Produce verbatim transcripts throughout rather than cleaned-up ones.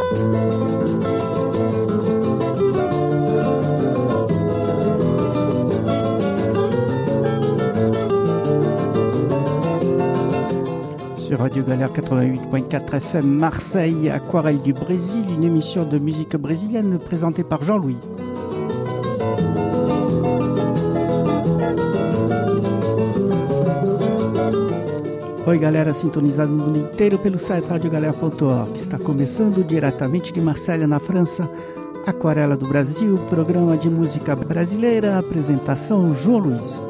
Sur Radio Galère quatre-vingt-huit point quatre F M Marseille, Aquarelle du Brésil, une émission de musique brésilienne présentée par Jean-Louis. Oi galera, sintonizado no mundo inteiro pelo site radio galera ponto org. Está começando diretamente de Marselha, na França, Aquarela do Brasil, programa de música brasileira, apresentação João Luiz.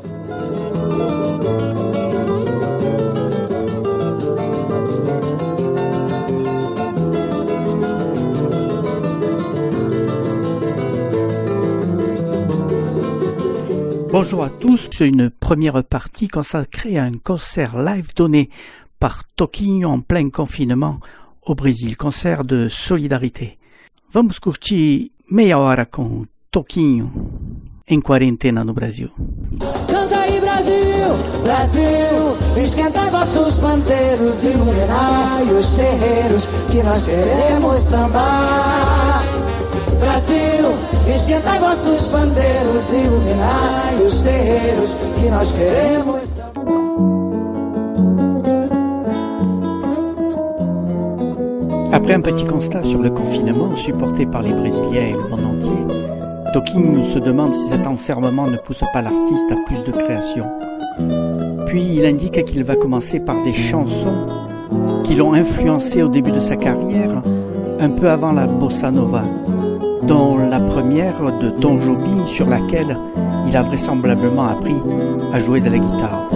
Bonjour à tous, c'est une première partie consacrée à un concert live donné par Toquinho en plein confinement au Brésil, concert de solidarité. Vamos curtir meia hora com Toquinho em quarentena no Brasil. Canta aí Brasil, Brasil, esquenta vossos pandeiros, iluminai os terreiros que nós queremos sambar. Brasil, esquenta vossos pandeiros, iluminai os terreiros que nós queremos. Après un petit constat sur le confinement supporté par les Brésiliens et le monde entier, Toquinho se demande si cet enfermement ne pousse pas l'artiste à plus de création. Puis il indique qu'il va commencer par des chansons qui l'ont influencé au début de sa carrière, un peu avant la bossa nova, dont la première de Tom Jobim, sur laquelle il a vraisemblablement appris à jouer de la guitare.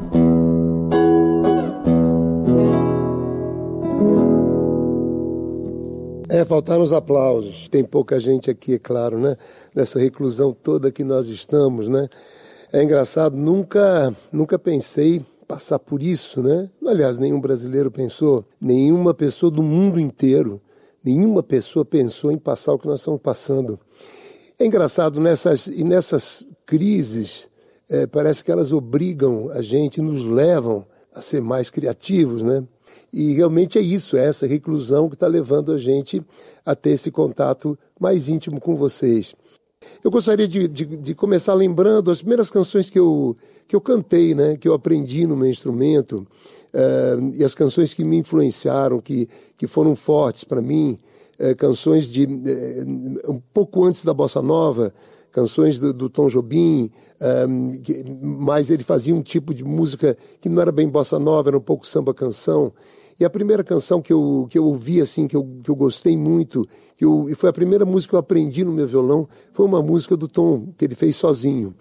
É, faltaram os aplausos. Tem pouca gente aqui, é claro, né? Nessa reclusão toda que nós estamos, né? É engraçado, nunca, nunca pensei passar por isso, né? Aliás, nenhum brasileiro pensou, nenhuma pessoa do mundo inteiro. Nenhuma pessoa pensou em passar o que nós estamos passando. É engraçado, nessas, e nessas crises, é, parece que elas obrigam a gente, nos levam a ser mais criativos, né? E realmente é isso, é essa reclusão que está levando a gente a ter esse contato mais íntimo com vocês. Eu gostaria de, de, de começar lembrando as primeiras canções que eu, que eu cantei, né? Que eu aprendi no meu instrumento. Uh, e as canções que me influenciaram, que, que foram fortes para mim, uh, canções de uh, um pouco antes da Bossa Nova, canções do, do Tom Jobim, um, que, mas ele fazia um tipo de música que não era bem Bossa Nova, era um pouco samba canção. E a primeira canção que eu, que eu ouvi, assim, que eu, que eu gostei muito, que eu, e foi a primeira música que eu aprendi no meu violão, foi uma música do Tom, que ele fez sozinho.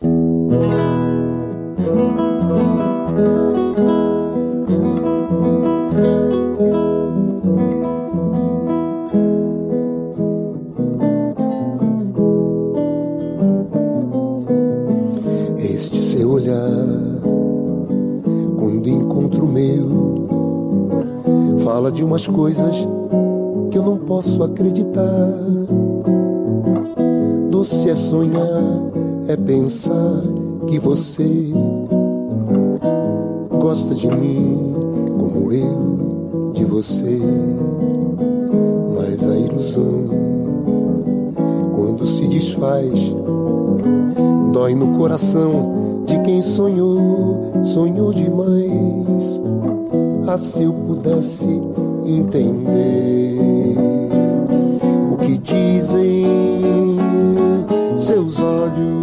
Este seu olhar, quando encontro o meu, fala de umas coisas que eu não posso acreditar. Doce é sonhar, é pensar que você gosta de mim como eu de você. Mas a ilusão, quando se desfaz, dói no coração de quem sonhou, sonhou demais. Ah, se eu pudesse entender o que dizem seus olhos.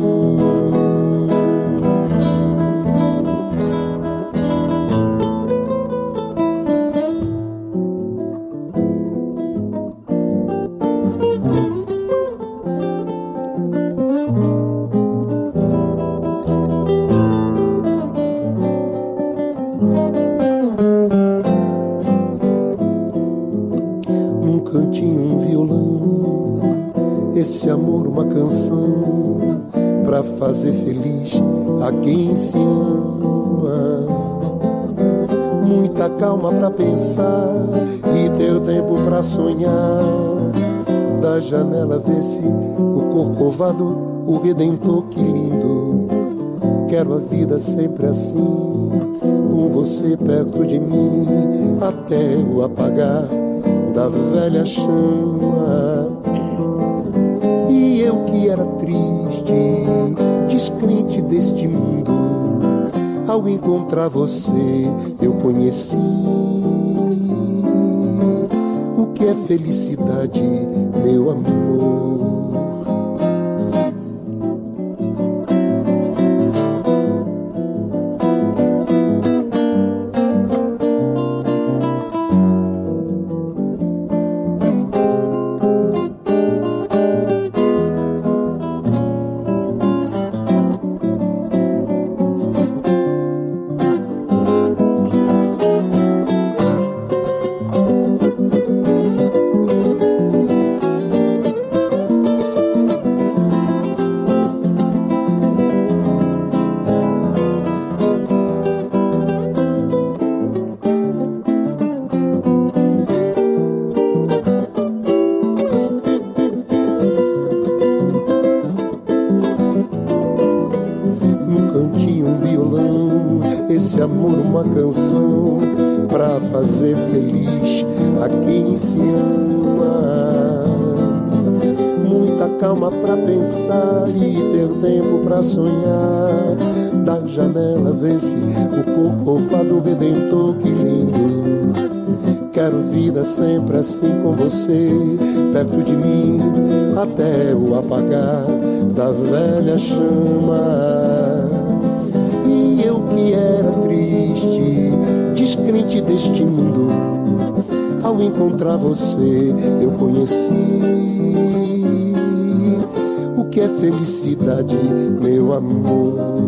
Fazer feliz a quem se ama. Muita calma pra pensar e ter tempo pra sonhar. Da janela vê-se o corcovado, o redentor, que lindo. Quero a vida sempre assim, com você perto de mim, até o apagar da da velha chama. E eu que era triste, descrente deste mundo, ao encontrar você eu conheci o que é felicidade, meu amor. Sonhar da janela, vê-se o corcovado redentor, que lindo. Quero vida sempre assim com você, perto de mim, até o apagar da velha chama. E eu que era triste, descrente deste mundo, ao encontrar você eu conheci o que é felicidade, meu amor.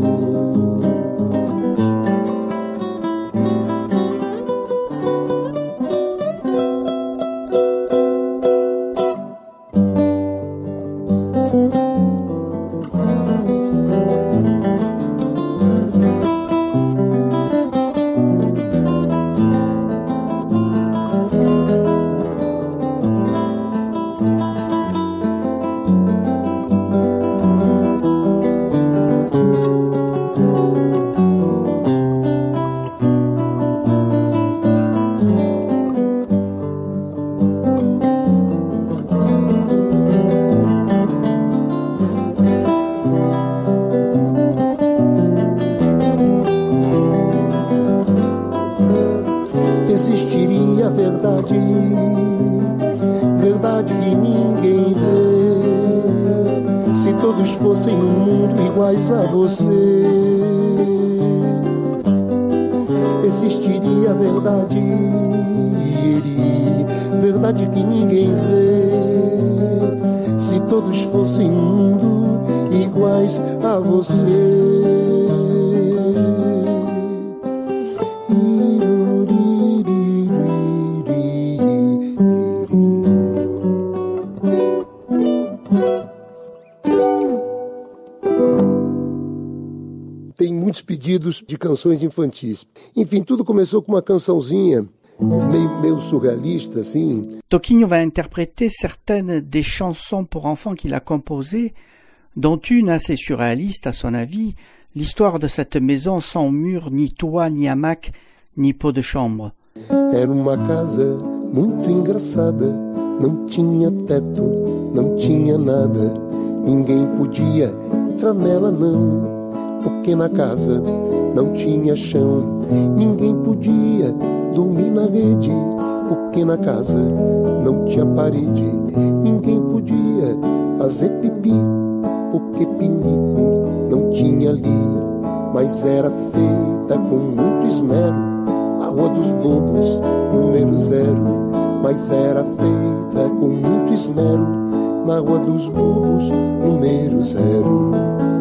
De canções infantis. Enfim, tudo começou com uma cançãozinha meio, meio surrealista, assim. Toquinho va interpréter certaines des chansons pour enfants qu'il a composées, dont une assez surréaliste à son avis, l'histoire de cette maison sans mur, ni toit, ni hamac, ni pot de chambre. Era uma casa muito engraçada, não tinha teto, não tinha nada, ninguém podia entrar nela não. Porque na casa não tinha chão, ninguém podia dormir na rede. Porque na casa não tinha parede, ninguém podia fazer pipi. Porque pinico não tinha ali, mas era feita com muito esmero. A Rua dos Bobos, número zero, mas era feita com muito esmero. Na Rua dos Bobos, número zero.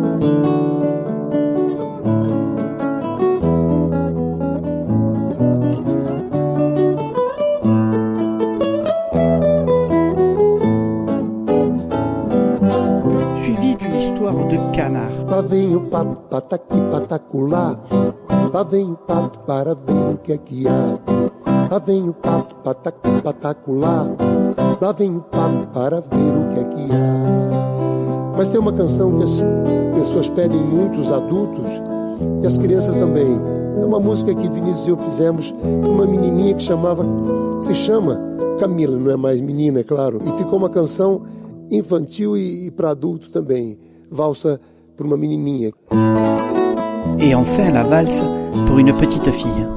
Lá vem o pato, pataqui, pataculá. Lá vem o pato para ver o que é que há. Lá vem o pato, pataqui, pataculá. Lá vem o pato para ver o que é que há. Mas tem uma canção que as pessoas pedem muito, os adultos e as crianças também. É uma música que Vinícius e eu fizemos com uma menininha que chamava, se chama Camila, não é mais menina, é claro. E ficou uma canção infantil e, e para adulto também. Valsa pour uma menininha. Et enfin la valse pour une petite fille.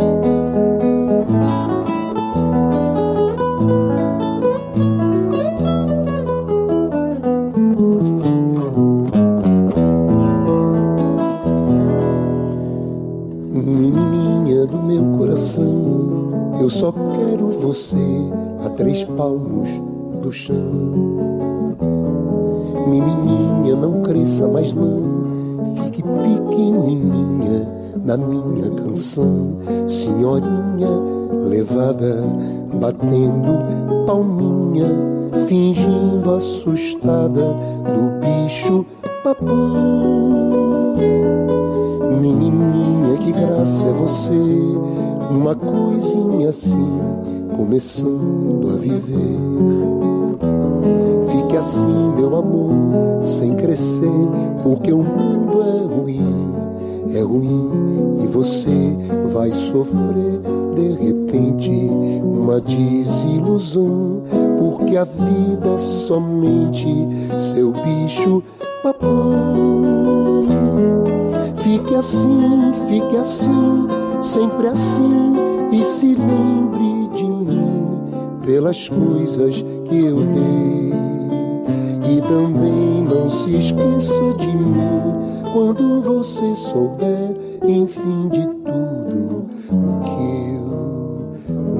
Menininha do meu coração, eu só quero você a três palmos do chão. Menininha, não cresça mais não, fique pequenininha na minha canção. Senhorinha levada, batendo palminha, fingindo assustada do bicho papão. Menininha, que graça é você, uma coisinha assim, começando a viver. Fique assim, meu amor, sem crescer, porque o mundo é ruim, é ruim, e você vai sofrer de repente uma desilusão, porque a vida é somente seu bicho papão. Fique assim, fique assim, sempre assim, e se lembre de mim pelas coisas que eu dei. E também não se esqueça de mim quando você souber, enfim, de tudo o que eu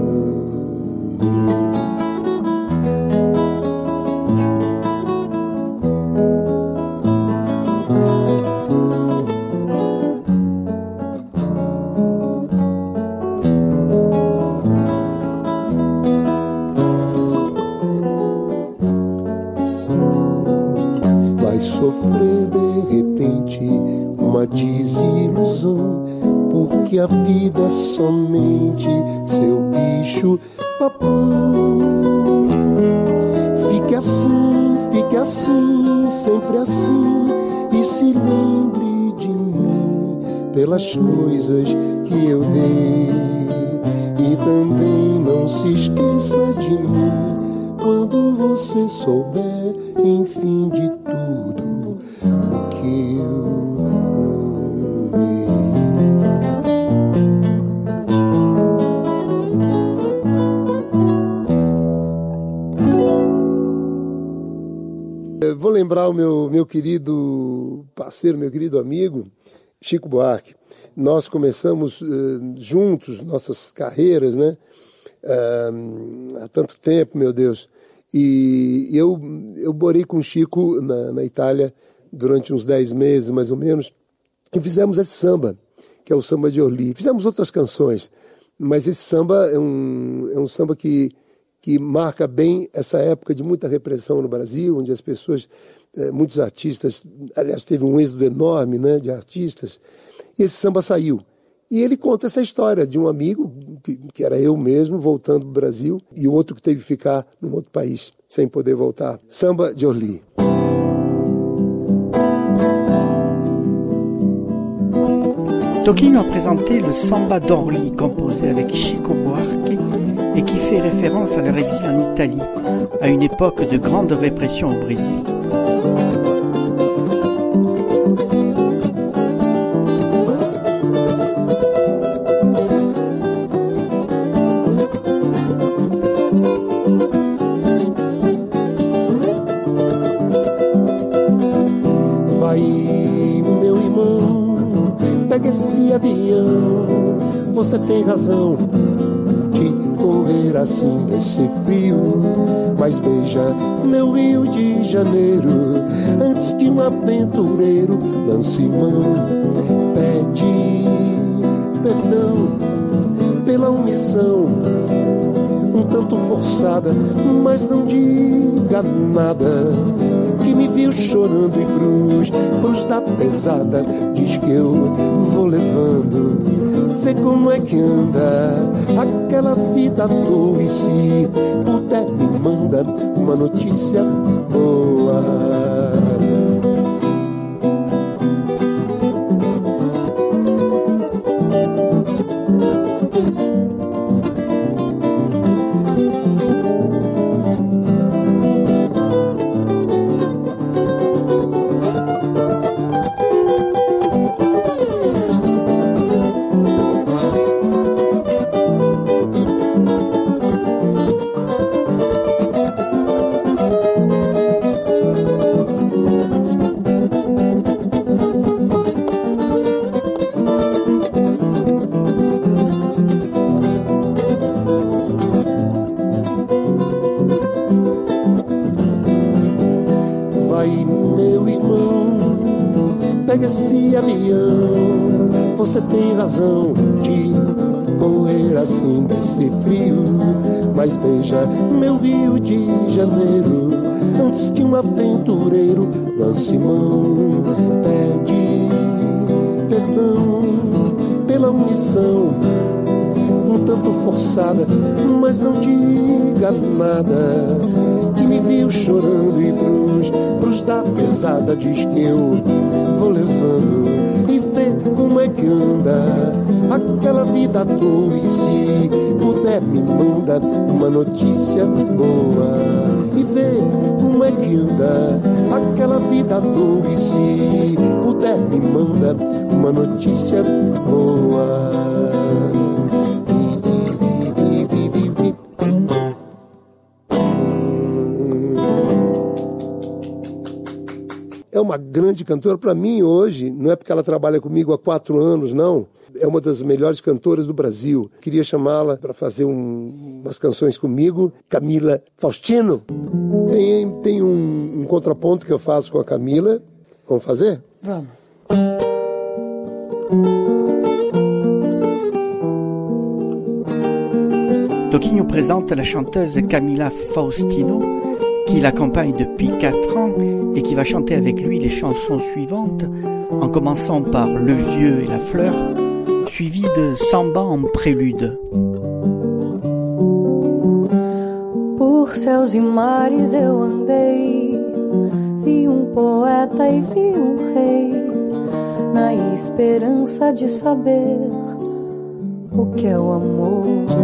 amei. Sofrer de repente uma desilusão, porque a vida é somente seu bicho papão. Fique assim, fique assim, sempre assim, e se lembre de mim pelas coisas que eu dei. E também não se esqueça de mim quando você souber, enfim, de tudo o que eu amei. Eu vou lembrar o meu, meu querido parceiro, meu querido amigo, Chico Buarque. Nós começamos uh, juntos nossas carreiras, né? Uh, há tanto tempo, meu Deus. E eu, eu morei com o Chico na, na Itália durante uns dez meses, mais ou menos, e fizemos esse samba, que é o samba de Orly. Fizemos outras canções, mas esse samba é um, é um samba que, que marca bem essa época de muita repressão no Brasil, onde as pessoas, eh, muitos artistas, aliás, teve um êxodo enorme, né, de artistas, e esse samba saiu. E ele conta essa história de um amigo, que, que era eu mesmo, voltando para o Brasil, e o outro que teve que ficar num outro país, sem poder voltar. Samba de Orly. Toquinho a présenté le Samba d'Orly, composé avec Chico Buarque, et qui fait référence à leur exil en Italie, à une époque de grande répression au Brésil. Você tem razão de correr assim nesse frio, mas beija meu Rio de Janeiro antes que um aventureiro lance mão. Pede perdão pela omissão, um tanto forçada, mas não diga nada. Que me viu chorando em cruz, cruz da pesada, diz que eu vou levando. Vê como é que anda aquela vida à toa, e se puder me manda uma notícia boa. você tem razão de correr assim desse frio. Mas beija meu Rio de Janeiro antes que um aventureiro lance mão. Pede perdão pela omissão um tanto forçada, mas não diga nada. Que me viu chorando e pros, pros da pesada diz que eu vou levando e vê como é que anda aquela vida à toa. E se puder me manda uma notícia boa e vê como é que anda aquela vida à toa. E se puder me manda uma notícia boa. É uma grande cantora para mim hoje, não é porque ela trabalha comigo há quatro anos, não. É uma das melhores cantoras do Brasil. Queria chamá-la para fazer um, umas canções comigo, Camila Faustino. Tem, tem um, um contraponto que eu faço com a Camila. Vamos fazer? Vamos. Toquinho présente la chanteuse Camila Faustino, qui l'accompagne depuis quatre ans et qui va chanter avec lui les chansons suivantes, en commençant par Le Vieux et la Fleur, suivi de Samba en prélude. Por céus e mares eu andei, vi um poeta e vi um rei, na esperança de saber o que é o amor.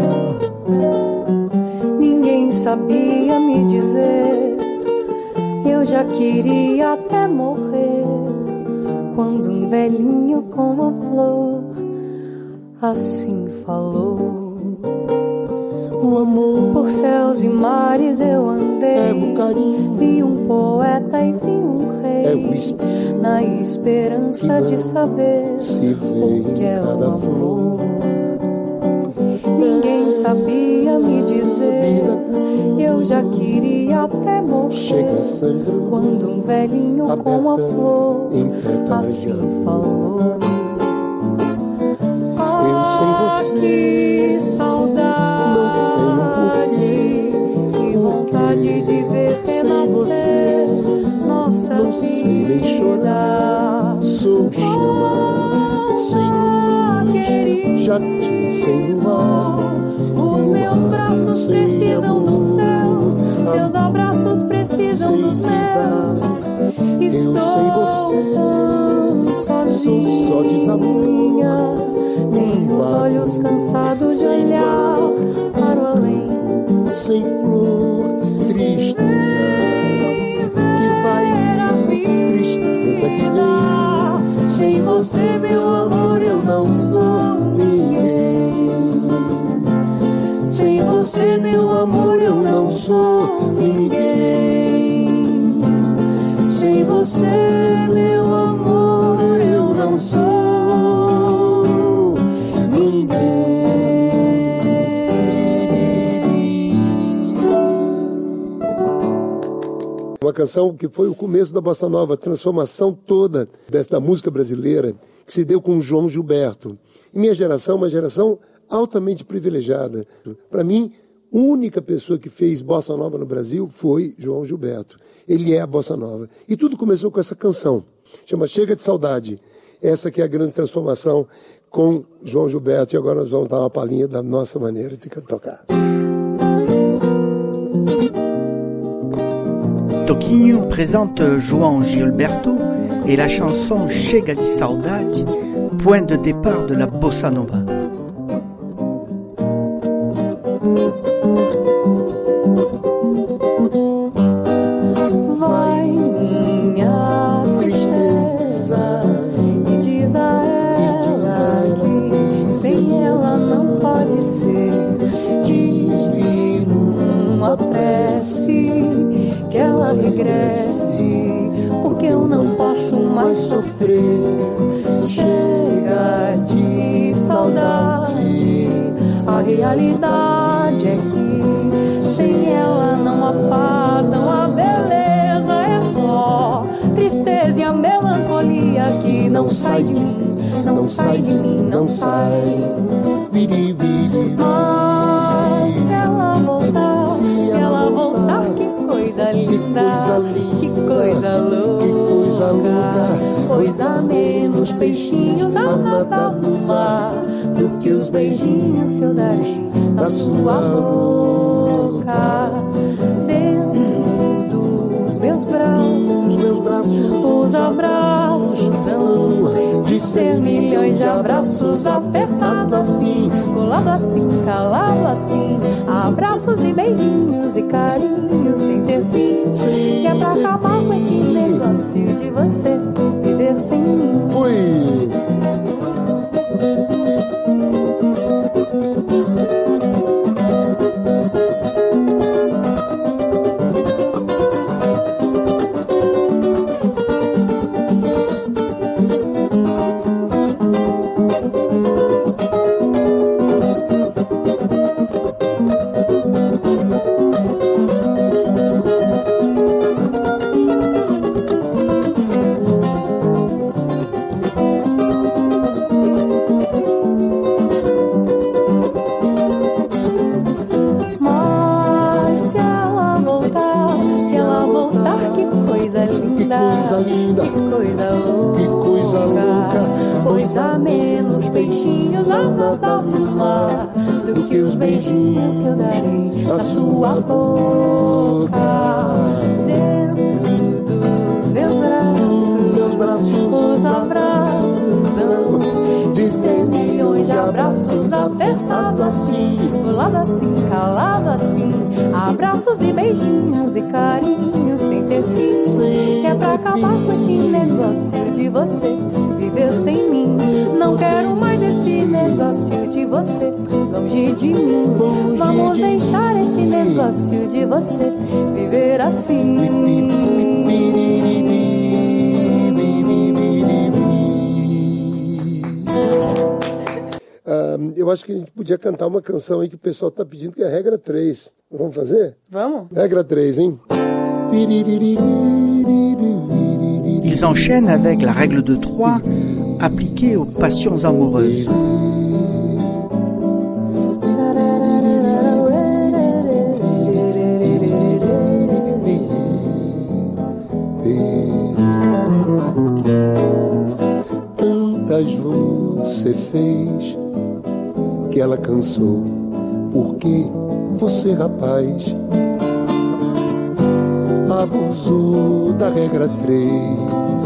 Ninguém sabia me dizer, eu já queria até morrer, quando um velhinho com uma flor assim falou. O amor por céus e mares eu andei, é o carinho, vi um poeta e vi um rei, é o espírito, na esperança de saber o que é o amor. Ninguém sabia me dizer, eu já queria até morrer, quando um velhinho com uma flor assim falou. Ah, que saudade, que vontade de ver renascer nossa vida. Sou chama sem luz, jardim sem luar. Os meus braços precisam dos seus, seus abraços precisam dos meus. Estou tão sozinha, tenho os olhos cansados de olhar para o além. Sem flor, tristeza que vai, tristeza que vem. Sem você, meu amor, eu não sou ninguém. Sem você, meu amor, eu não sou ninguém. Sem você, meu amor, eu não sou ninguém. Uma canção que foi o começo da bossa nova, a transformação toda dessa, da música brasileira, que se deu com o João Gilberto. E minha geração, uma geração altamente privilegiada. Para mim, a única pessoa que fez bossa nova no Brasil foi João Gilberto. Ele é a bossa nova. E tudo começou com essa canção, chama Chega de Saudade. Essa que é a grande transformação com João Gilberto. E agora nós vamos dar uma palhinha da nossa maneira de tocar. Toquinho présente João Gilberto et la chanson Chega de Saudade, point de départ de la bossa nova. Vai minha tristeza e diz a ela que sem ela não pode ser. Diz-lhe numa prece que ela regresse, porque eu não posso mais sofrer. Chega de saudade, a realidade é que sem ela não há paz, não há beleza, é só tristeza e a melancolia que não sai de mim. não sai de mim, não sai. Mas se ela voltar, se ela voltar, que coisa linda, que coisa louca, pois há menos peixinhos a nadar no mar do que os beijinhos que eu darei na sua boca. Dentro dos meus braços, meus braços, os abraços são de ser milhões de abraços, apertado assim, colado assim, calado assim, abraços e beijinhos e carinhos sem ter fim. Que é pra acabar com esse negócio de você viver sem mim. Fui! De você viver assim. Ah, eu acho que a gente podia cantar uma canção aí que o pessoal está pedindo, que é a regra três. Vamos fazer? Vamos. Regra três, hein? Ils enchaînent avec la règle de trois appliquée aux passions amoureuses. Você fez que ela cansou, porque você, rapaz, abusou da regra três.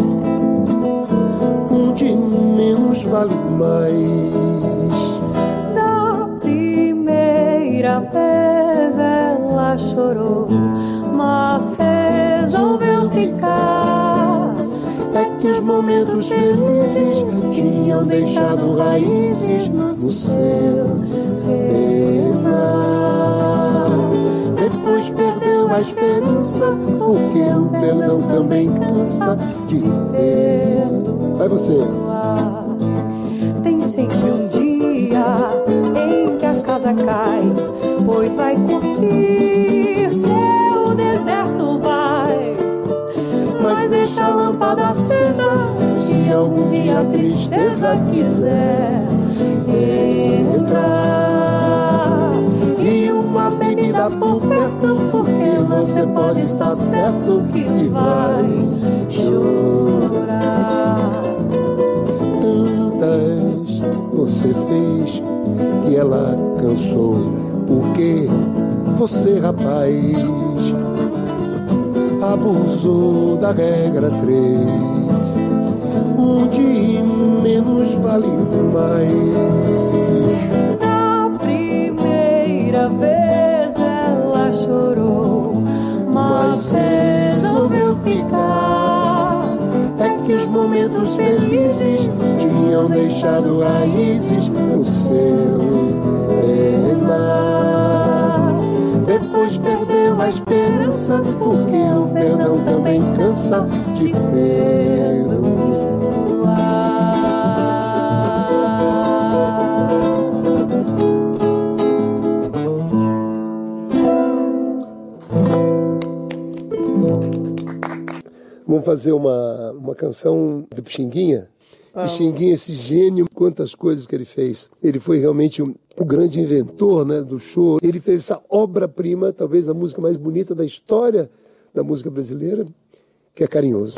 Um de menos vale mais. Da primeira vez ela chorou, mas resolveu ficar. É que os momentos felizes tinham deixado raízes no seu penar. Depois perdeu a esperança, porque o perdão também cansa de perdoar. Vai você. Tem sempre um dia em que a casa cai, pois vai curtir seu deserto, vai. Mas deixa a lâmpada acesa, se algum dia a tristeza quiser entrar. E uma bebida por perto, porque você pode estar certo que vai chorar. Tantas você fez que ela cansou, porque você, rapaz, abusou da regra três. Um de menos vale mais. Na primeira vez ela chorou, mas resolveu ficar. É que os momentos felizes tinham deixado raízes no seu penar. Depois perdeu a esperança, porque o perdão também cansa de perdoar. Vamos fazer uma, uma canção de Pixinguinha, Pixinguinha, esse gênio, quantas coisas que ele fez. Ele foi realmente um, o grande inventor, né, do show. Ele fez essa obra-prima, talvez a música mais bonita da história da música brasileira, que é Carinhoso.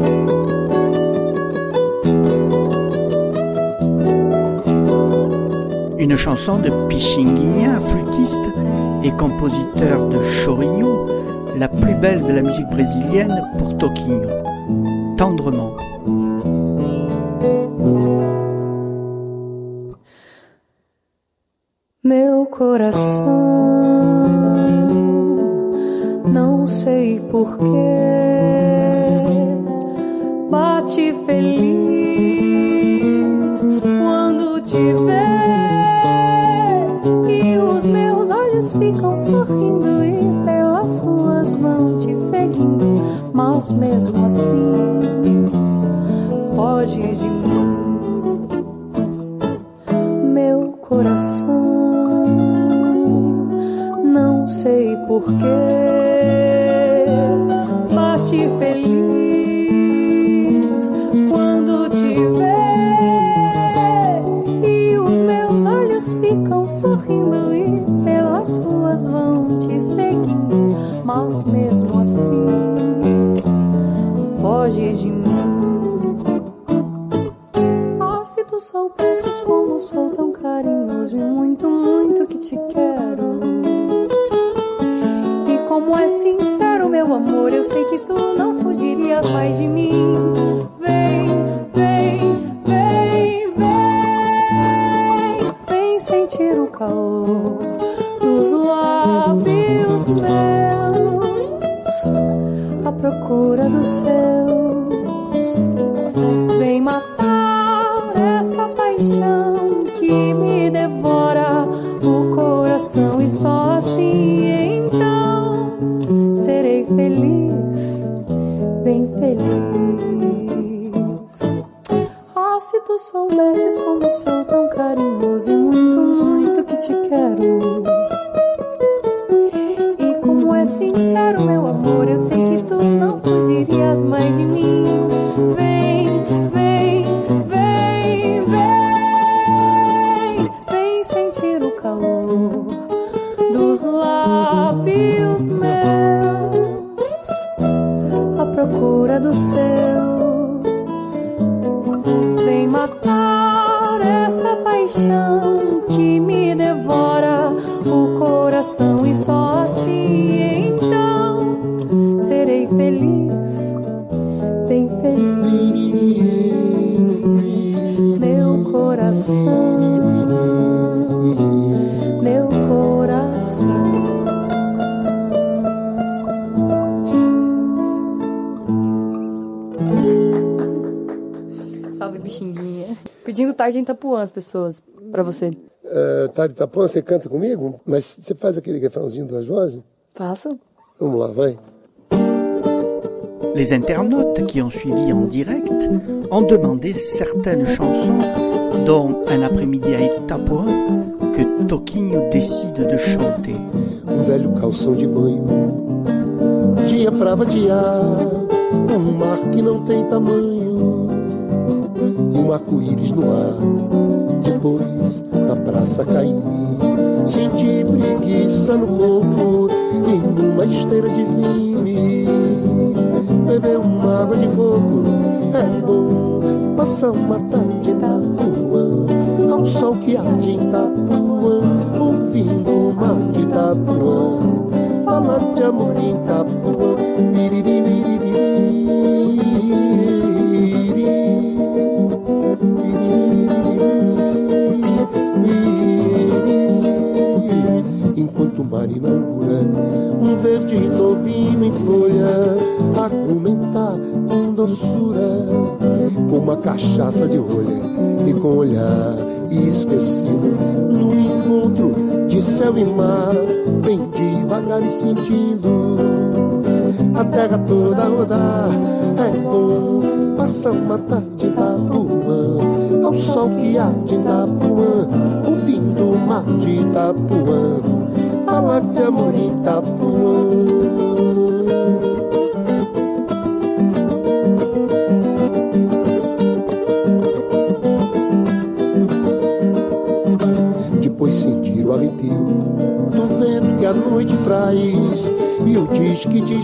Une chanson de Pixinguinha, flûtiste et compositeur de chorinho, la plus belle de la musique brésilienne pour Toquinho. Tendrement. Meu coração, não sei porquê, bate feliz quando te vê, e os meus olhos ficam sorrindo e pelas ruas vão te seguindo, mas mesmo assim foge de mim. Meu coração, não sei porquê, bate feliz quando te vê, e os meus olhos ficam sorrindo e pelas ruas vão te seguindo, mas mesmo assim foge de mim. Ah, se tu soubesses como sou tão carinhoso e muito, muito que te quero, como é sincero meu amor, eu sei que tu não fugirias mais de mim. Vem, vem, vem, vem, vem sentir o calor dos lábios meus, à procura dos seus. Vem matar essa paixão que me devora o coração, e só assim então serei feliz, bem feliz. Ah, se tu soubesses como sou tão carinhoso e muito, muito que te quero, e como é sincero meu amor, eu sei que tu não fugirias mais de mim. Vem, vem, vem, vem, vem sentir o calor dos lábios meus, à procura dos seus. Vem matar essa paixão que me devora o coração, e só assim então serei feliz, bem feliz. Meu coração, meu coração. Salve, Pixinguinha. Pedindo tarde em Itapuã, as pessoas, pra você. Uh, tarde em Itapuã, você canta comigo? Mas você faz aquele refrãozinho das vozes? Faço. Vamos lá, vai. Les internautes qui ont suivi en direct ont demandé certaines chansons, dont Un après-midi à Itapuã, que Toquinho décide de chanter. Um velho calção de banho, dia pra vadiar, um mar que não tem tamanho, e um arco-íris no ar. Depois, na praça Caymmi, senti preguiça no corpo e numa esteira de vime, beber uma água de coco é bom. Passar uma tarde em Itapuã, ao sol que arde em Itapuã, ouvindo o mar de Itapuã, falar de amor em Itapuã. Enquanto o mar inaugura um verde novinho em folha, argumentar com doçura, com uma cachaça de rolha e com olhar esquecido, no encontro de céu e mar, bem devagar e sentindo a terra toda a rodar. É bom passar uma tarde em Itapuã, ao sol que arde em Itapuã, ouvindo o mar de Itapuã, falar de amor em Itapuã.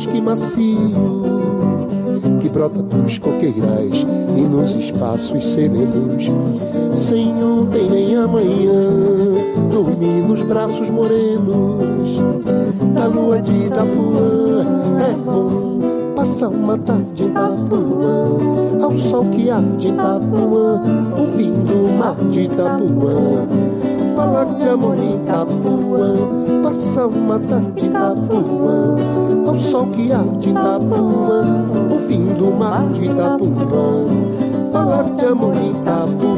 whisky macio que brota dos coqueirais e nos espaços serenos, sem ontem nem amanhã, dormir nos braços morenos da lua de Itapuã. É bom passar uma tarde em Itapuã, ao sol que arde em Itapuã, o fim do mar de Itapuã. Falar de amor em Itapuã, passar uma tarde em Itapuã, ao sol que arde em Itapuã, o fim do mar de Itapuã. Falar de amor em Itapuã.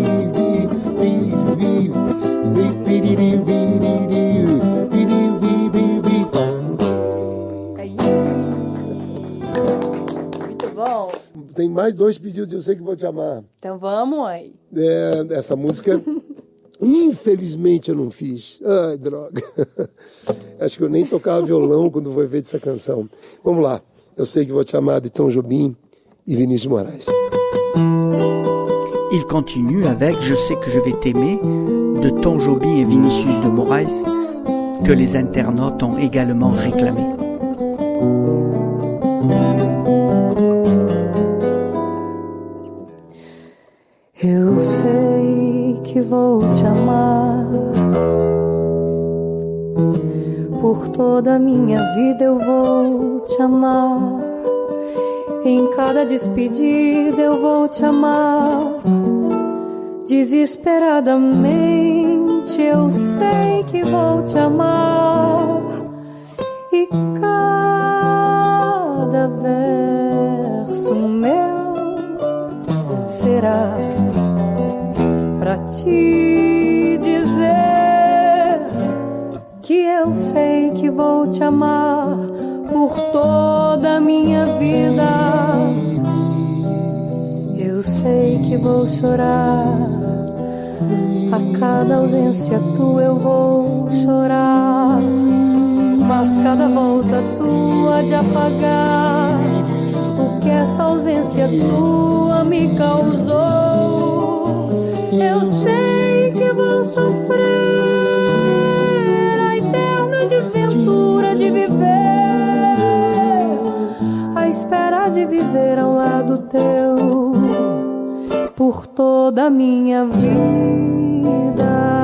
Muito bom. Tem mais dois pedidos, eu sei que vou te amar. Então vamos aí. É, essa música, infelizmente, eu não fiz. Ai, droga. Acho que eu nem tocava violão quando foi feita essa canção. Vamos lá. Eu sei que vou te amar, de Tom Jobim e Vinícius Moraes. Il continue avec Je sais que je vais t'aimer de Tom Jobim et Vinicius de Moraes, que les internautes ont également réclamé. Eu sei que vou te amar, por toda a minha vida eu vou te amar, em cada despedida eu vou te amar, desesperadamente eu sei que vou te amar, e cada verso meu será pra te dizer que eu sei que vou te amar por toda a minha vida. Eu sei que vou chorar, a cada ausência tua eu vou chorar, mas cada volta tua de apagar o que essa ausência tua me causou. Eu sei que vou sofrer a eterna desventura de viver, a espera de viver ao lado teu por toda a minha vida.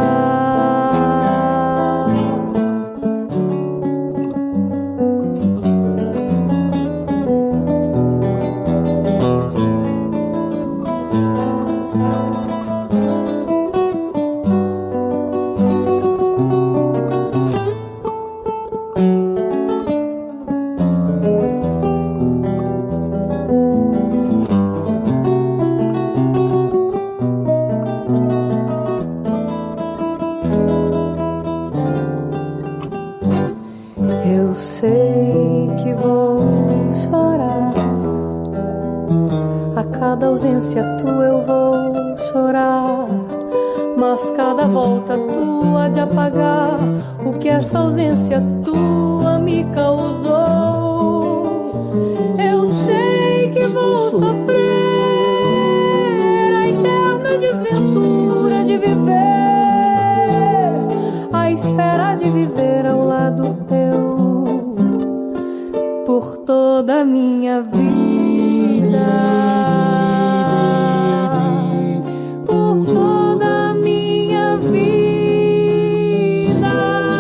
Eu sei que vou chorar, a cada ausência tua eu vou chorar, mas cada volta tua de apagar o que essa ausência tua me causou. Eu sei que vou sofrer a eterna desventura de viver, a espera de viver ao lado teu por toda a minha vida, por toda a minha vida.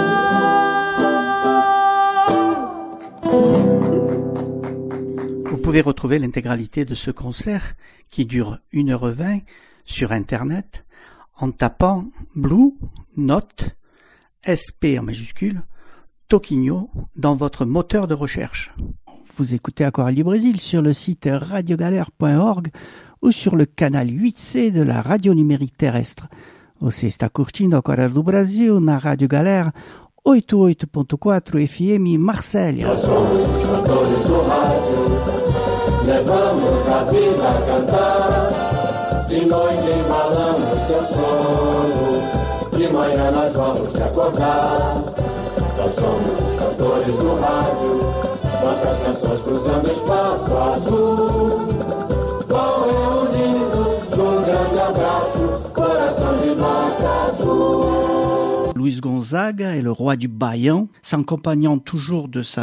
Vous pouvez retrouver l'intégralité de ce concert qui dure une heure vingt sur Internet en tapant Blue Note S P en majuscule Toquinho dans votre moteur de recherche. Vous écoutez Aquarelle du Brésil sur le site radio galère point org ou sur le canal huit C de la radio numérique terrestre. Você está curtindo Aquarelle do Brasil na Rádio Galera oitenta e oito ponto quatro F M Marsella. Nós somos os cantores do rádio, levamos a vida a cantar, de noite embalamos teu sono, de manhã nós vamos te acordar. Nós somos os cantores do rádio, nossas canções cruzando o espaço azul, vão reunindo num grande abraço, coração de nota azul. Luis Gonzaga est le roi du baillant, s'accompagnant toujours de sa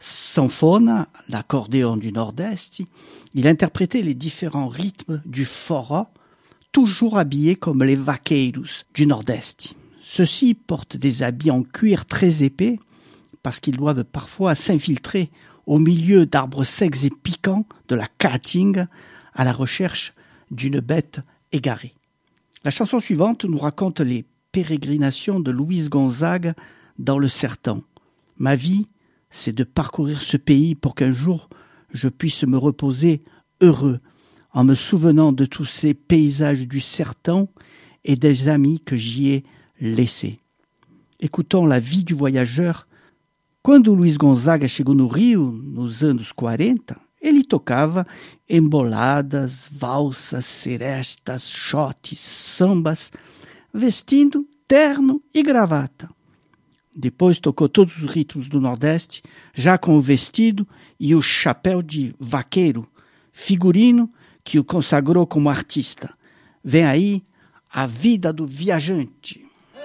sanfona, l'accordéon du Nord-Est, il interprétait les différents rythmes du forró, toujours habillés comme les vaqueiros du Nord-Est. Ceux-ci portent des habits en cuir très épais parce qu'ils doivent parfois s'infiltrer au milieu d'arbres secs et piquants de la Caatinga à la recherche d'une bête égarée. La chanson suivante nous raconte les pérégrinations de Luis Gonzaga dans le Sertão. Ma vie, c'est de parcourir ce pays pour qu'un jour je puisse me reposer heureux en me souvenant de tous ces paysages du Sertão et des amis que j'y ai laissés. Écoutons la vie du voyageur. Quando Luis Gonzaga chegou no Rio, nos anos quarenta, ele tocava emboladas, valsas, serestas, shotes, sambas, vestindo terno e gravata. Depois tocou todos os ritmos do Nordeste, já com o vestido e o chapéu de vaqueiro, figurino que o consagrou como artista. Vem aí a vida do viajante.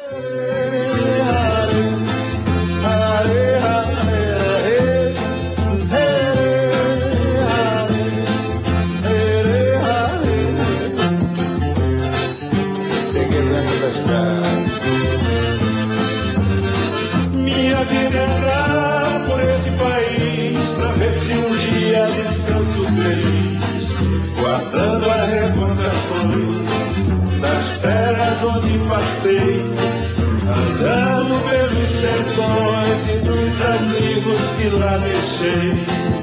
Minha vida é andar por esse país pra ver se um dia descanso feliz, guardando as recordações das terras onde passei, andando pelos sertões e dos amigos que lá deixei.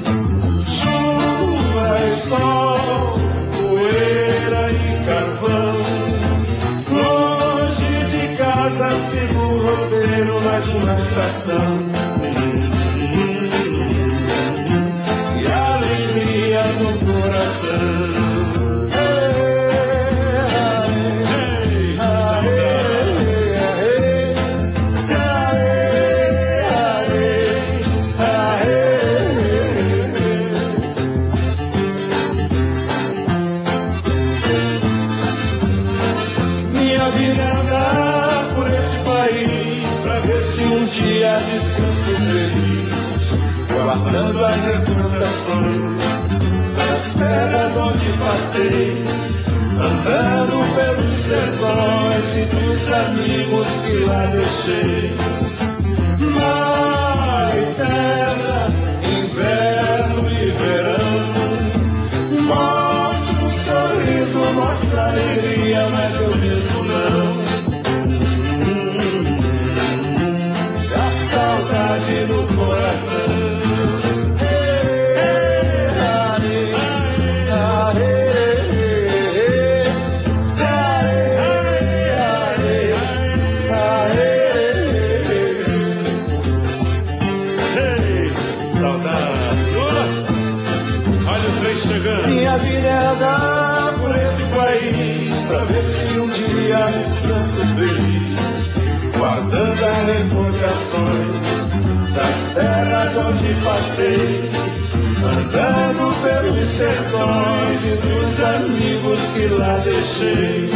Chuva e sol, poeira e carvão, longe de casa sigo o roteiro, mais uma estação. E alegria no coração. Descanso feliz, guardando as recordações das terras onde passei, andando pelos sertões e dos amigos que lá deixei. Mar e terra, inverno e verão, mostra um sorriso, mostra alegria, mas eu mesmo não. Saudade no coração. Minha vida é andar por esse país pra ver se um dia descanso feliz, guardando as recordações das terras onde passei, andando pelos sertões e dos amigos que lá deixei.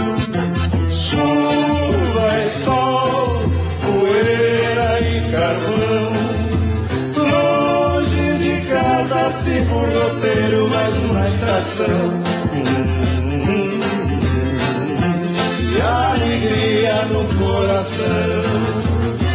Chuva e sol, poeira e carvão, longe de casa sigo o roteiro, mais uma estação. E alegria no coração.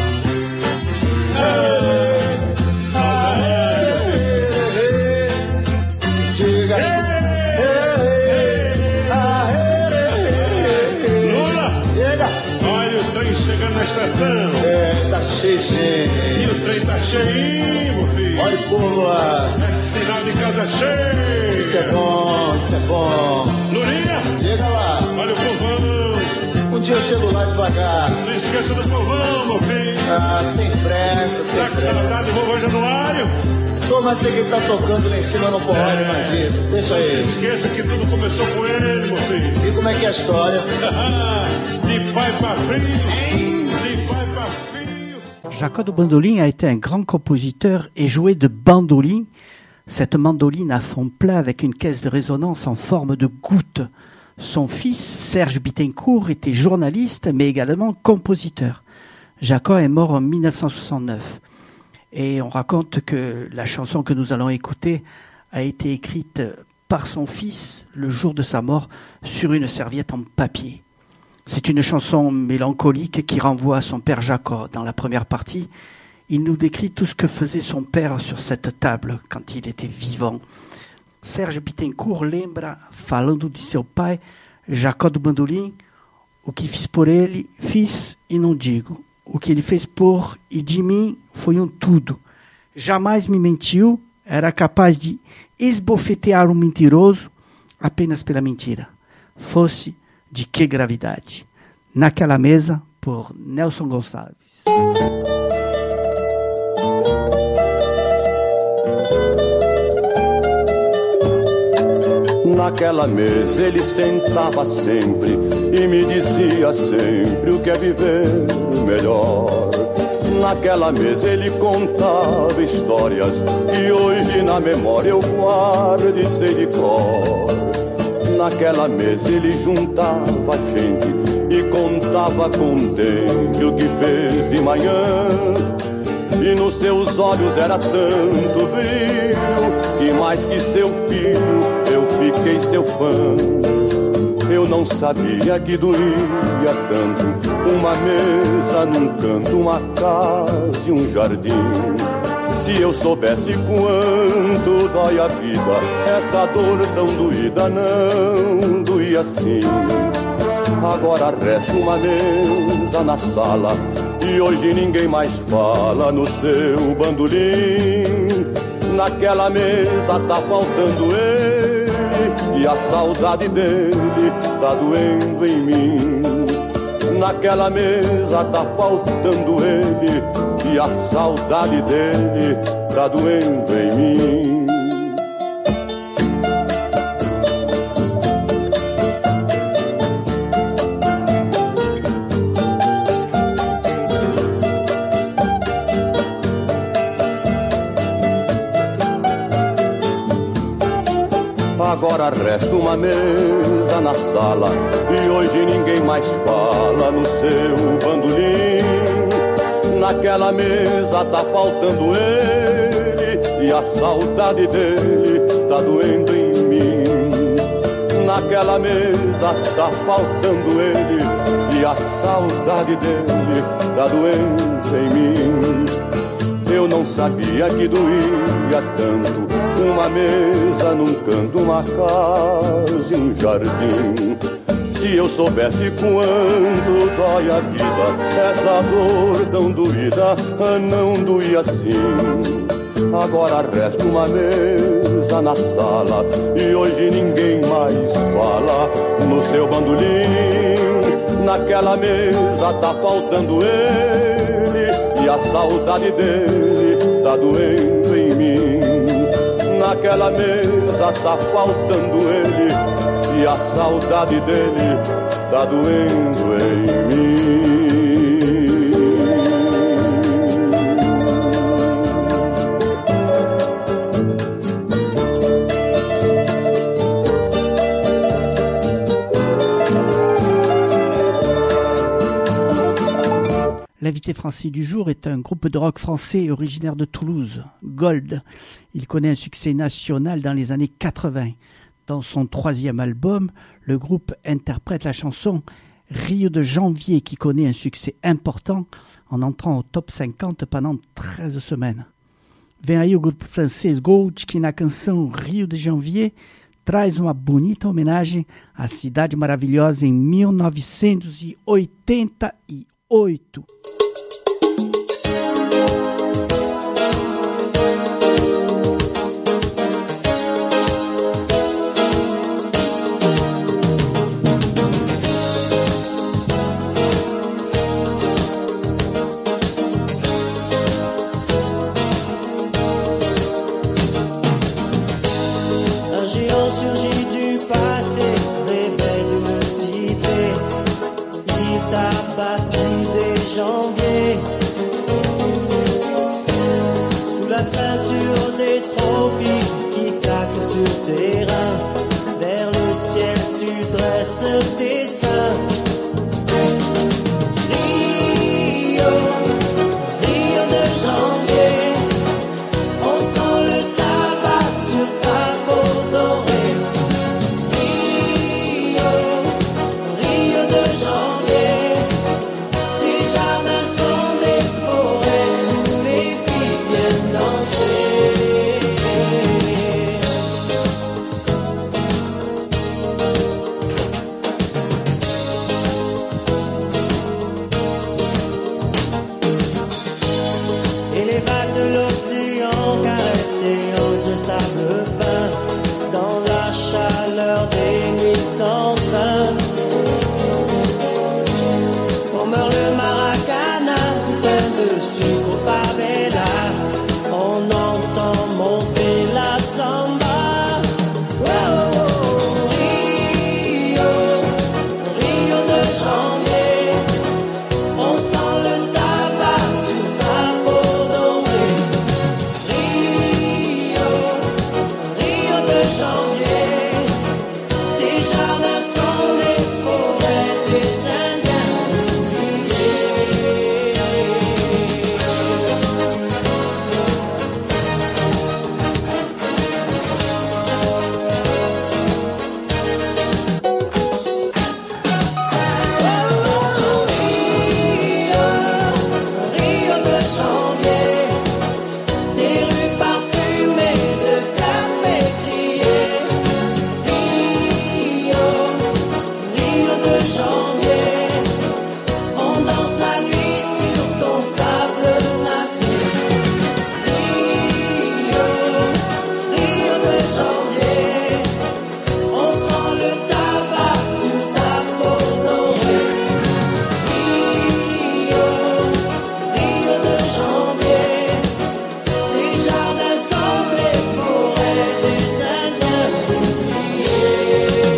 Na estação. É, tá cheio, gente. E o trem tá cheinho, meu filho. Olha o povo lá. É sinal de casa cheia. Isso é bom, isso é bom. Lurinha, chega lá. Olha o povão. Um dia eu chego lá devagar. Não esqueça do povão, meu filho. Ah, sem pressa, sem tá pressa. Tá com saudade do vovô Januário? Tô, mas sei que ele tá tocando lá em cima, não pode é. mais isso. Deixa aí. Não se esqueça que tudo começou com ele, meu filho. E como é que é a história? De pai pra filho. Jacó do Bandolim a été un grand compositeur et jouait de bandoline, cette mandoline à fond plat avec une caisse de résonance en forme de goutte. Son fils, Serge Bittencourt, était journaliste mais également compositeur. Jacó est mort en mille neuf cent soixante-neuf. Et on raconte que la chanson que nous allons écouter a été écrite par son fils le jour de sa mort sur une serviette en papier. C'est une chanson mélancolique qui renvoie à son père Jacob. Dans la première partie, il nous décrit tout ce que faisait son père sur cette table quand il était vivant. Sérgio Bittencourt lembra, falando de seu pai, Jacó do Bandolim, o que fiz por ele, fiz e não digo. O que ele fez por e de mim foi um tudo. Jamais me mentiu, era capaz de esbofetear um mentiroso apenas pela mentira. Fosse de que gravidade. Naquela mesa, por Nelson Gonçalves. Naquela mesa ele sentava sempre e me dizia sempre o que é viver melhor. Naquela mesa ele contava histórias que hoje na memória eu guardo e sei de cor. Naquela mesa ele juntava gente e contava contente o que fez de manhã. E nos seus olhos era tanto brilho que mais que seu filho eu fiquei seu fã. Eu não sabia que doía tanto uma mesa num canto, uma casa e um jardim. Se eu soubesse quanto dói a vida, essa dor tão doída não doía assim. Agora resta uma mesa na sala e hoje ninguém mais fala no seu bandolim. Naquela mesa tá faltando ele e a saudade dele tá doendo em mim. Naquela mesa tá faltando ele e a saudade dele tá doendo em mim. Agora resta uma mesa na sala e hoje ninguém mais fala no seu bandolim. Naquela mesa tá faltando ele e a saudade dele tá doendo em mim. Naquela mesa tá faltando ele e a saudade dele tá doendo em mim. Eu não sabia que doía tanto uma mesa num canto, uma casa e um jardim. Se eu soubesse quanto dói a vida, essa dor tão doída não doía assim. Agora resta uma mesa na sala e hoje ninguém mais fala no seu bandolim. Naquela mesa tá faltando ele e a saudade dele tá doendo em mim. Naquela mesa tá faltando ele e a saudade dele tá doendo em mim. L'invité français du jour est un groupe de rock français originaire de Toulouse, Gold. Il connaît un succès national dans les années quatre-vingts. Dans son troisième album, le groupe interprète la chanson Rio de Janvier qui connaît un succès important en entrant au top cinquante pendant treize semaines. Vem aí o grupo francês Gold que na canção Rio de Janvier traz uma bonita homenagem à cidade maravilhosa em mil novecentos e oitenta e oito. Janvier, sous la ceinture des tropiques qui claquent sur terrain, vers le ciel tu dresses tes seins. Rio, Rio de Janvier, sable fin, dans la chaleur des nuits sans fin. On meurt le maracana, plein de sucre au favela. On entend monter la samba. Oh, oh, oh. Rio, Rio de janvier, on sent le tabac sur ta peau dorée. Rio, Rio de janvier, tes jardins sont les forêts des Indiens oubliés. Rio de janvier, des rues parfumées de café crié. Rio, Rio de janvier, on danse la nuit sur ton sable nacré. Rio, Rio de janvier, on sent le tabac sur ta peau dorée. Rio, Rio de janvier, les jardins sont les forêts des Indiens oubliés.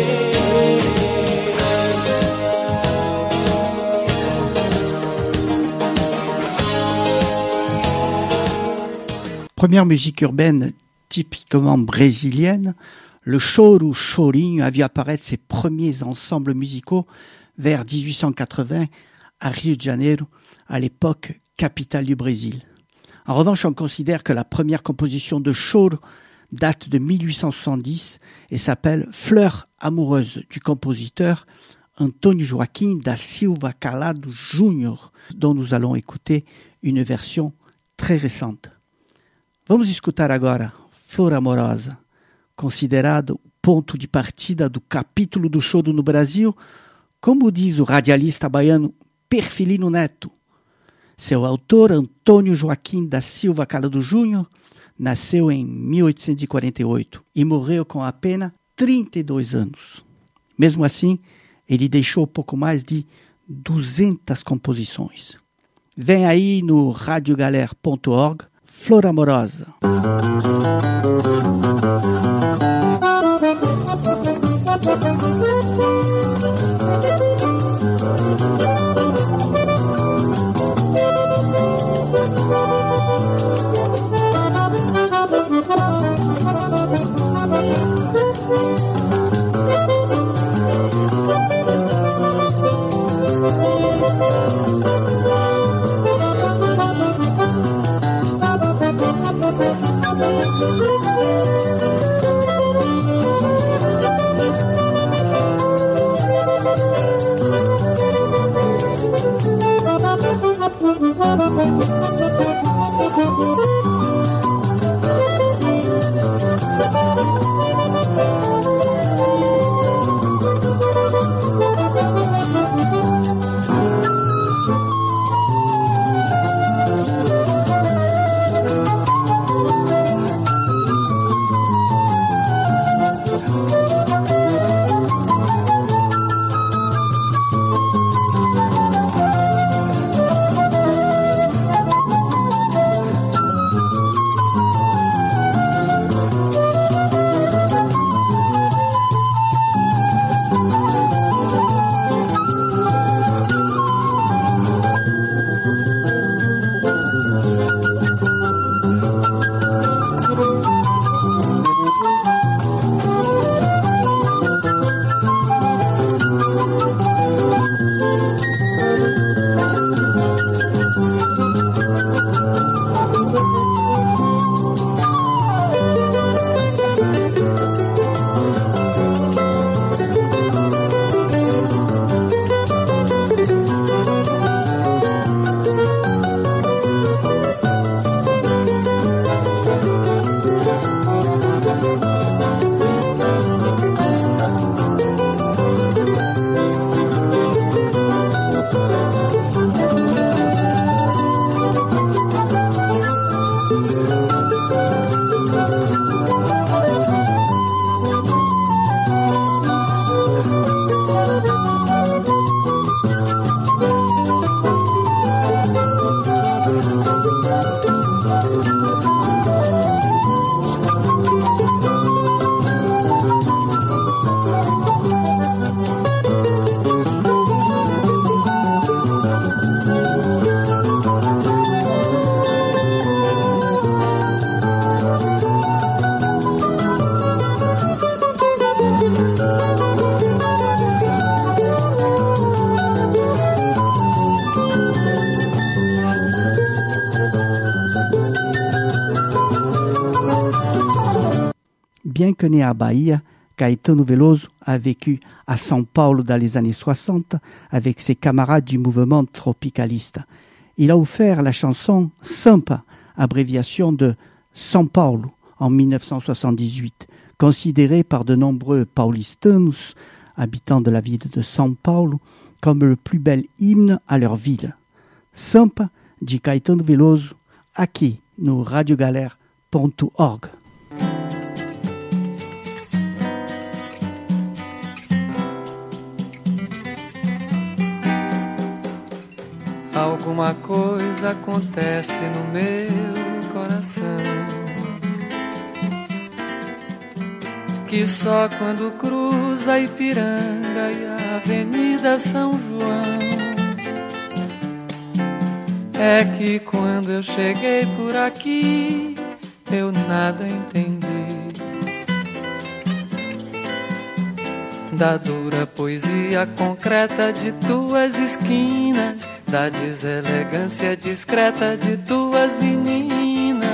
Première musique urbaine typiquement brésilienne, le choro chorinho a vu apparaître ses premiers ensembles musicaux vers dix-huit cent quatre-vingts à Rio de Janeiro, à l'époque capitale du Brésil. En revanche, on considère que la première composition de choro date de mille huit cent soixante-dix et s'appelle Fleur amoureuse du compositeur Antônio Joaquim da Silva Calado Júnior, dont nous allons écouter une version très récente. Vamos escutar agora Flor Amorosa, considerado o ponto de partida do capítulo do choro no Brasil, como diz o radialista baiano Perfilino Neto. Seu autor, Antônio Joaquim da Silva Calado Júnior, nasceu em mil oitocentos e quarenta e oito e morreu com apenas trinta e dois anos. Mesmo assim, ele deixou pouco mais de duzentas composições. Vem aí no radiogalera ponto org, Flor Amorosa. Bien que né à Bahia, Caetano Veloso a vécu à São Paulo dans les années soixante avec ses camarades du mouvement tropicaliste. Il a offert la chanson Sampa, abréviation de São Paulo, en dix-neuf cent soixante-dix-huit, considérée par de nombreux paulistanos, habitants de la ville de São Paulo, comme le plus bel hymne à leur ville. Sampa de Caetano Veloso, aqui no radiogalera ponto org. Alguma coisa acontece no meu coração, que só quando cruza Ipiranga e a Avenida São João é que quando eu cheguei por aqui eu nada entendi da dura poesia concreta de tuas esquinas, da deselegância discreta de tuas meninas.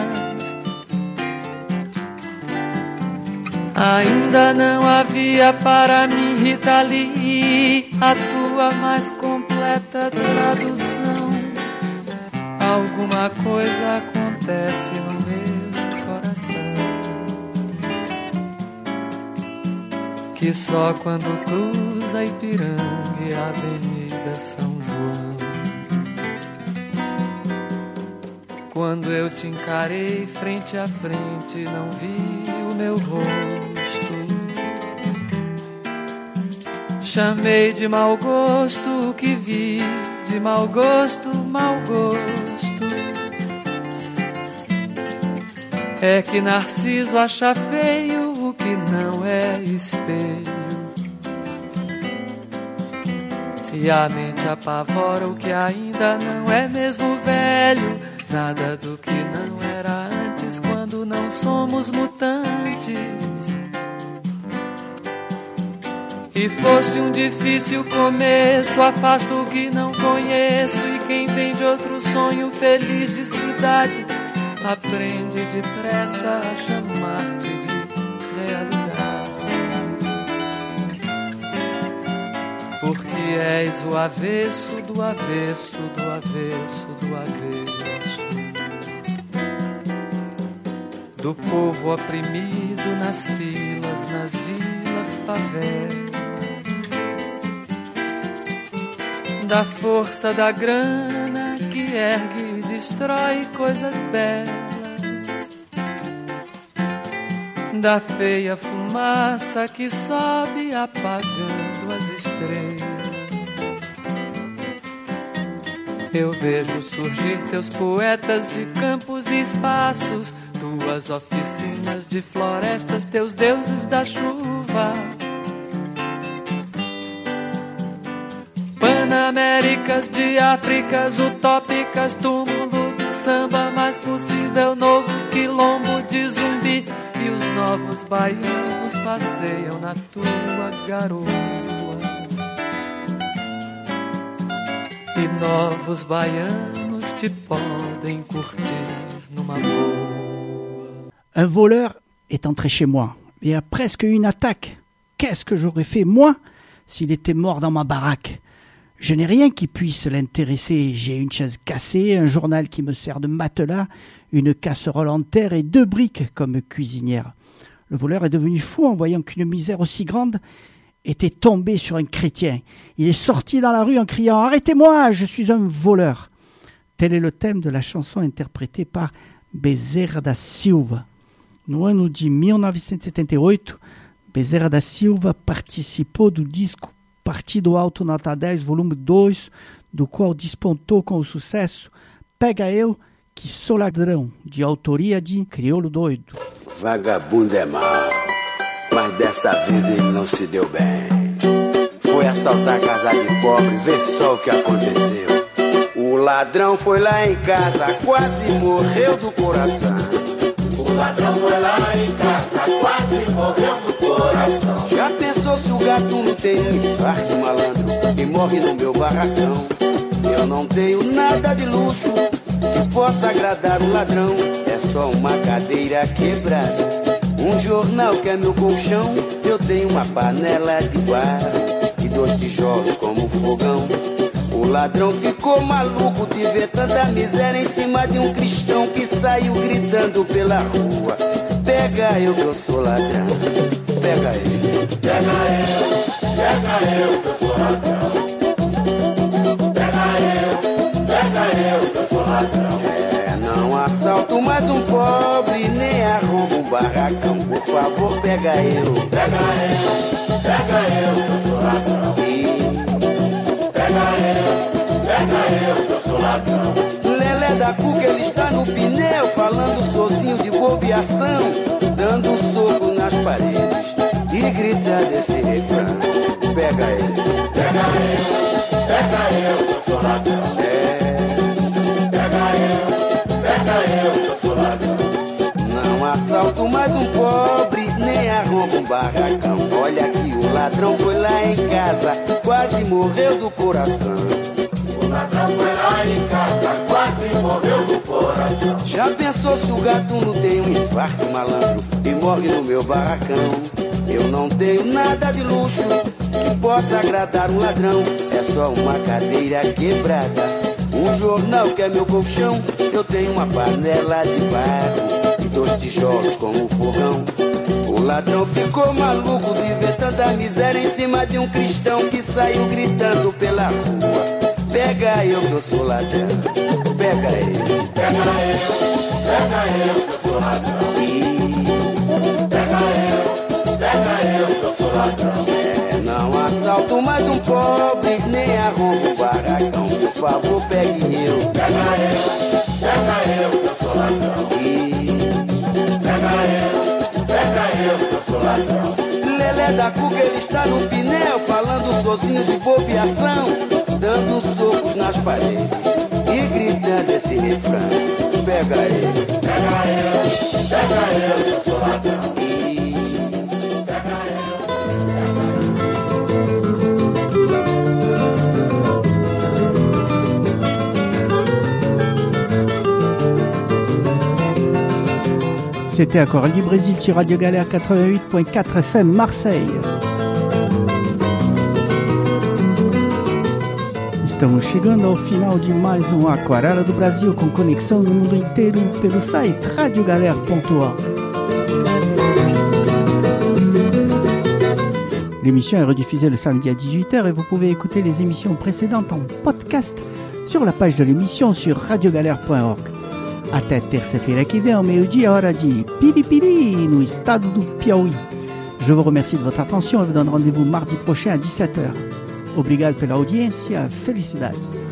Ainda não havia para mim, Rita Lee, a tua mais completa tradução. Alguma coisa acontece no meu coração, que só quando cruza Ipiranga e a Avenida São João, quando eu te encarei frente a frente, não vi o meu rosto. Chamei de mau gosto o que vi, de mau gosto, mau gosto. É que Narciso acha feio o que não é espelho, e a mente apavora o que ainda não é mesmo velho. Nada do que não era antes quando não somos mutantes. E foste um difícil começo, afasto o que não conheço, e quem vem de outro sonho feliz de cidade aprende depressa a chamar-te de realidade, porque és o avesso do avesso do avesso do avesso do povo oprimido nas filas, nas vilas, favelas, da força da grana que ergue e destrói coisas belas, da feia fumaça que sobe apagando as estrelas. Eu vejo surgir teus poetas de campos e espaços, tuas oficinas de florestas, teus deuses da chuva, Panaméricas de Áfricas utópicas, túmulo do samba mais possível, novo quilombo de zumbi, e os novos baianos passeiam na tua garoa, e novos baianos te podem curtir numa boa. Un voleur est entré chez moi et a presque eu une attaque. Qu'est-ce que j'aurais fait, moi, s'il était mort dans ma baraque? Je n'ai rien qui puisse l'intéresser. J'ai une chaise cassée, un journal qui me sert de matelas, une casserole en terre et deux briques comme cuisinière. Le voleur est devenu fou en voyant qu'une misère aussi grande était tombée sur un chrétien. Il est sorti dans la rue en criant « Arrêtez-moi, je suis un voleur !» Tel est le thème de la chanson interprétée par Bezerra da Silva. No ano de mil novecentos e setenta e oito, Bezerra da Silva participou do disco Partido Alto Nota dez, volume dois, do qual despontou com o sucesso Pega Eu, Que Sou Ladrão, de autoria de Crioulo Doido. Vagabundo é mau, mas dessa vez ele não se deu bem. Foi assaltar a casa de pobre, vê só o que aconteceu. O ladrão foi lá em casa, quase morreu do coração. O ladrão foi lá em casa, quase morreu do coração. Já pensou se o gato não tem um infarto, malandro, e morre no meu barracão? Eu não tenho nada de luxo que possa agradar o ladrão. É só uma cadeira quebrada, Um jornal que é meu colchão, eu tenho uma panela de barro e dois tijolos como fogão. O ladrão ficou maluco de ver tanta miséria em cima de um cristão que saiu gritando pela rua: pega eu que eu sou ladrão, pega ele, pega eu, pega eu que eu sou ladrão, pega eu, pega eu que eu sou ladrão. É, não assalto mais um pobre, nem arrombo um barracão, por favor pega eu, pega eu, pega eu que eu sou ladrão, pega eu, pega eu que eu sou ladrão. Lelé da Cuca, ele está no pneu, falando sozinho de bobeação, dando soco nas paredes e gritando esse refrão: pega ele, pega eu, pega eu que eu sou ladrão, é, pega eu, pega eu que eu sou ladrão. não assalto mais um pobre, nem arrombo um barracão. Olha que o ladrão foi lá em casa, quase morreu do coração. O ladrão foi lá em casa, quase morreu do coração. Já pensou se o gatuno tem um infarto, malandro, e morre no meu barracão? Eu não tenho nada de luxo que possa agradar um ladrão. É só uma cadeira quebrada, um jornal que é meu colchão. Eu tenho uma panela de barro e dois tijolos como fogão. O ladrão ficou maluco de ver tanta miséria em cima de um cristão que saiu gritando pela rua: pega eu que eu sou ladrão, pega ele, pega eu, pega eu que eu sou ladrão, pega eu, pega eu que eu sou ladrão. É, não assalto mais um pobre, nem arrombo um barracão, por favor pegue eu, pega eu, pega eu que eu sou ladrão, pega eu, pega eu que eu sou ladrão. Lelé da Cuca, ele está no pneu, falando sozinho de bobeação, dando socos nas paredes e gritando esse refrão: pega ele, pega eu, pega eu que eu sou ladrão, pega C'était Accord Libre Brésil sur Radio Galère quatre-vingt-huit point quatre F M Marseille. Estamos chegando ao final de mais um Aquarela do Brasil, com conexão no mundo inteiro pelo site radio galère ponto org. L'émission est rediffusée le samedi à dix-huit heures et vous pouvez écouter les émissions précédentes en podcast sur la page de l'émission sur radio galère ponto org. Até terça-feira que vem, ao meio-dia, hora de Piripiri, no estado do Piauí. Je vous remercie de votre attention et vous donne rendez-vous mardi prochain à dix-sept heures. Obrigado pela audiência, felicidades.